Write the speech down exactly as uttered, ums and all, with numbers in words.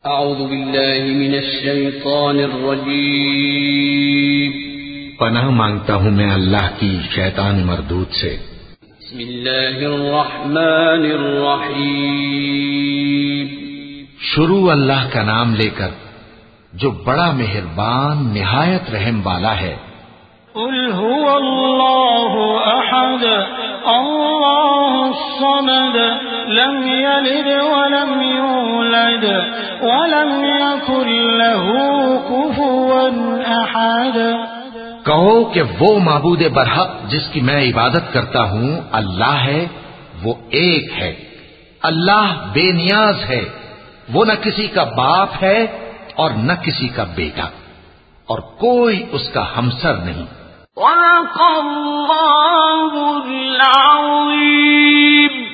अऊज़ु बिल्लाहि मिनश शैतानिर रजीम। पनाह मांगता हूँ मैं अल्लाह की शैतान मरदूद से। बिस्मिल्लाहिर रहमानिर रहीम। शुरू अल्लाह का नाम लेकर जो बड़ा मेहरबान निहायत रहम वाला है। कुल हुवल्लाहु अहद अल्लाहुस समद लम यलिद वलम यूलद वलम यकुल लहू कुफुवन अहद। कहो कि वो माबूद बरहक जिसकी मैं इबादत करता हूँ अल्लाह है, वो एक है। अल्लाह बेनियाज है, वो न किसी का बाप है और न किसी का बेटा, और कोई उसका हमसर नहीं। वलक़ल्लाहुल अज़ीम।